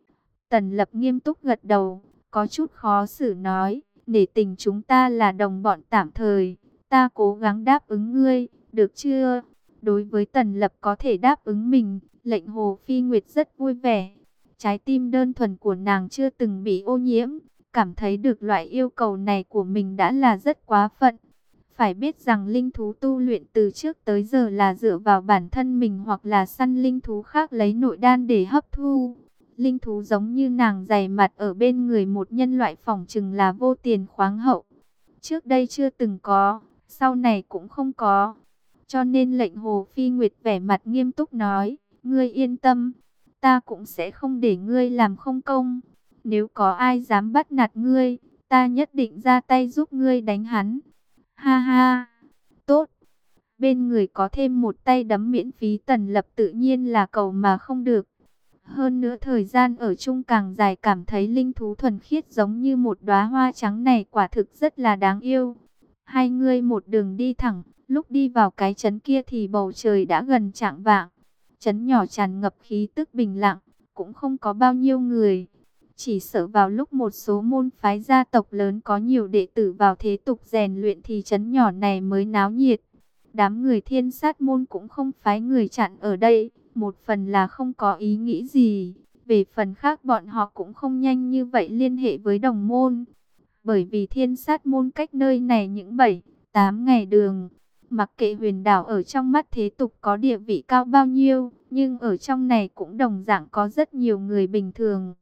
Tần Lập nghiêm túc gật đầu, có chút khó xử nói, nể tình chúng ta là đồng bọn tạm thời, ta cố gắng đáp ứng ngươi, được chưa? Đối với Tần Lập có thể đáp ứng mình, lệnh Hồ Phi Nguyệt rất vui vẻ. Trái tim đơn thuần của nàng chưa từng bị ô nhiễm, cảm thấy được loại yêu cầu này của mình đã là rất quá phận. Phải biết rằng linh thú tu luyện từ trước tới giờ là dựa vào bản thân mình hoặc là săn linh thú khác lấy nội đan để hấp thu. Linh thú giống như nàng dày mặt ở bên người một nhân loại phỏng chừng là vô tiền khoáng hậu. Trước đây chưa từng có, sau này cũng không có. Cho nên lệnh Hồ Phi Nguyệt vẻ mặt nghiêm túc nói, ngươi yên tâm, ta cũng sẽ không để ngươi làm không công. Nếu có ai dám bắt nạt ngươi, ta nhất định ra tay giúp ngươi đánh hắn. Ha ha, tốt. Bên người có thêm một tay đấm miễn phí, Tần Lập tự nhiên là cầu mà không được. Hơn nữa thời gian ở chung càng dài, cảm thấy linh thú thuần khiết giống như một đóa hoa trắng này quả thực rất là đáng yêu. Hai người một đường đi thẳng, lúc đi vào cái trấn kia thì bầu trời đã gần chạng vạng. Trấn nhỏ tràn ngập khí tức bình lặng, cũng không có bao nhiêu người. Chỉ sợ vào lúc một số môn phái gia tộc lớn có nhiều đệ tử vào thế tục rèn luyện thì trấn nhỏ này mới náo nhiệt. Đám người Thiên Sát môn cũng không phái người chặn ở đây, một phần là không có ý nghĩ gì, về phần khác bọn họ cũng không nhanh như vậy liên hệ với đồng môn. Bởi vì Thiên Sát môn cách nơi này những bảy, tám ngày đường. Mặc kệ huyền đảo ở trong mắt thế tục có địa vị cao bao nhiêu, nhưng ở trong này cũng đồng dạng có rất nhiều người bình thường.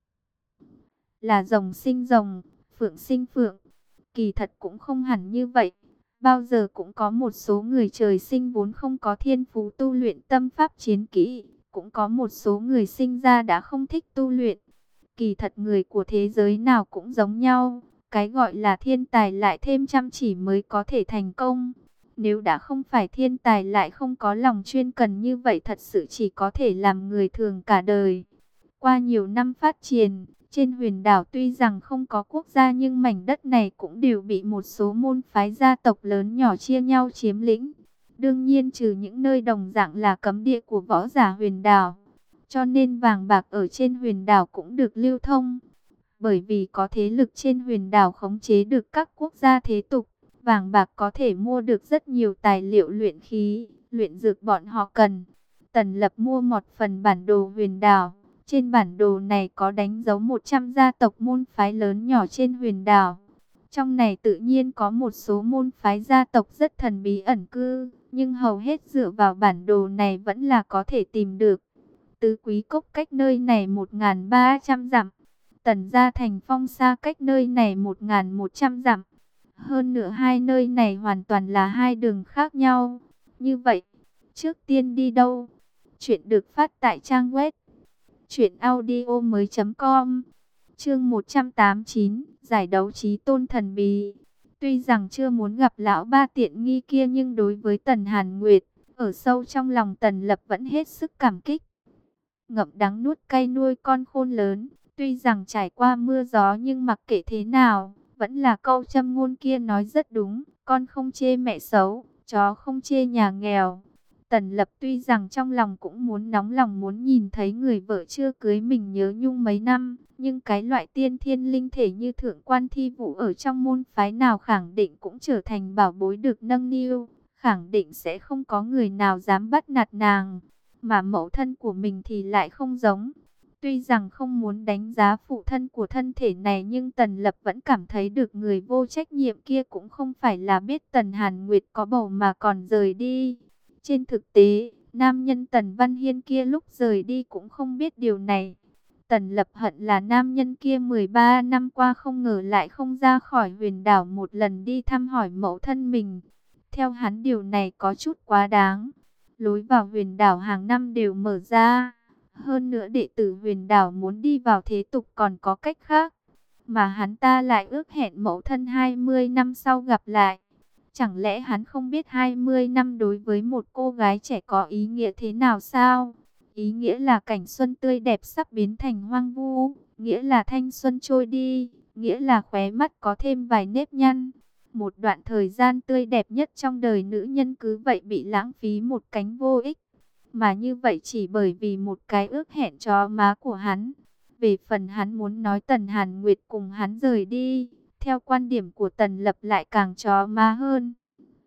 Là rồng sinh rồng, phượng sinh phượng. Kỳ thật cũng không hẳn như vậy. Bao giờ cũng có một số người trời sinh vốn không có thiên phú tu luyện tâm pháp chiến kỹ. Cũng có một số người sinh ra đã không thích tu luyện. Kỳ thật người của thế giới nào cũng giống nhau. Cái gọi là thiên tài lại thêm chăm chỉ mới có thể thành công. Nếu đã không phải thiên tài lại không có lòng chuyên cần như vậy, thật sự chỉ có thể làm người thường cả đời. Qua nhiều năm phát triển, trên huyền đảo tuy rằng không có quốc gia nhưng mảnh đất này cũng đều bị một số môn phái gia tộc lớn nhỏ chia nhau chiếm lĩnh. Đương nhiên trừ những nơi đồng dạng là cấm địa của võ giả huyền đảo. Cho nên vàng bạc ở trên huyền đảo cũng được lưu thông. Bởi vì có thế lực trên huyền đảo khống chế được các quốc gia thế tục, vàng bạc có thể mua được rất nhiều tài liệu luyện khí, luyện dược bọn họ cần. Tần Lập mua một phần bản đồ huyền đảo. Trên bản đồ này có đánh dấu một trăm gia tộc môn phái lớn nhỏ trên huyền đảo. Trong này tự nhiên có một số môn phái gia tộc rất thần bí ẩn cư, nhưng hầu hết dựa vào bản đồ này vẫn là có thể tìm được. Tứ Quý Cốc cách nơi này một nghìn ba trăm dặm. Tần gia thành Phong Sa cách nơi này một nghìn một trăm dặm. Hơn nữa hai nơi này hoàn toàn là hai đường khác nhau. Như vậy, trước tiên đi đâu? Chuyện được phát tại trang web truyện audio mới chấm com. Chương một trăm tám mươi chín, giải đấu chí tôn thần bí. Tuy rằng chưa muốn gặp lão ba tiện nghi kia, nhưng đối với Tần Hàn Nguyệt, ở sâu trong lòng Tần Lập vẫn hết sức cảm kích. Ngậm đắng nuốt cay nuôi con khôn lớn, tuy rằng trải qua mưa gió nhưng mặc kệ thế nào, vẫn là câu châm ngôn kia nói rất đúng, con không chê mẹ xấu, chó không chê nhà nghèo. Tần Lập tuy rằng trong lòng cũng muốn nóng lòng muốn nhìn thấy người vợ chưa cưới mình nhớ nhung mấy năm, nhưng cái loại tiên thiên linh thể như Thượng Quan Thi Vũ ở trong môn phái nào khẳng định cũng trở thành bảo bối được nâng niu. khẳng định sẽ không có người nào dám bắt nạt nàng. Mà mẫu thân của mình thì lại không giống. Tuy rằng không muốn đánh giá phụ thân của thân thể này, nhưng Tần Lập vẫn cảm thấy được người vô trách nhiệm kia cũng không phải là biết Tần Hàn Nguyệt có bầu mà còn rời đi. Trên thực tế, nam nhân Tần Văn Hiên kia lúc rời đi cũng không biết điều này. Tần Lập hận là nam nhân kia mười ba năm qua không ngờ lại không ra khỏi huyền đảo một lần đi thăm hỏi mẫu thân mình. Theo hắn điều này có chút quá đáng. Lối vào huyền đảo hàng năm đều mở ra. Hơn nữa đệ tử huyền đảo muốn đi vào thế tục còn có cách khác. Mà hắn ta lại ước hẹn mẫu thân hai mươi năm sau gặp lại. Chẳng lẽ hắn không biết hai mươi năm đối với một cô gái trẻ có ý nghĩa thế nào sao? Ý nghĩa là cảnh xuân tươi đẹp sắp biến thành hoang vu. Nghĩa là thanh xuân trôi đi. Nghĩa là khóe mắt có thêm vài nếp nhăn. Một đoạn thời gian tươi đẹp nhất trong đời nữ nhân cứ vậy bị lãng phí một cánh vô ích. Mà như vậy chỉ bởi vì một cái ước hẹn chó má của hắn. Về phần hắn muốn nói Tần Hàn Nguyệt cùng hắn rời đi, theo quan điểm của Tần Lập lại càng chó má hơn.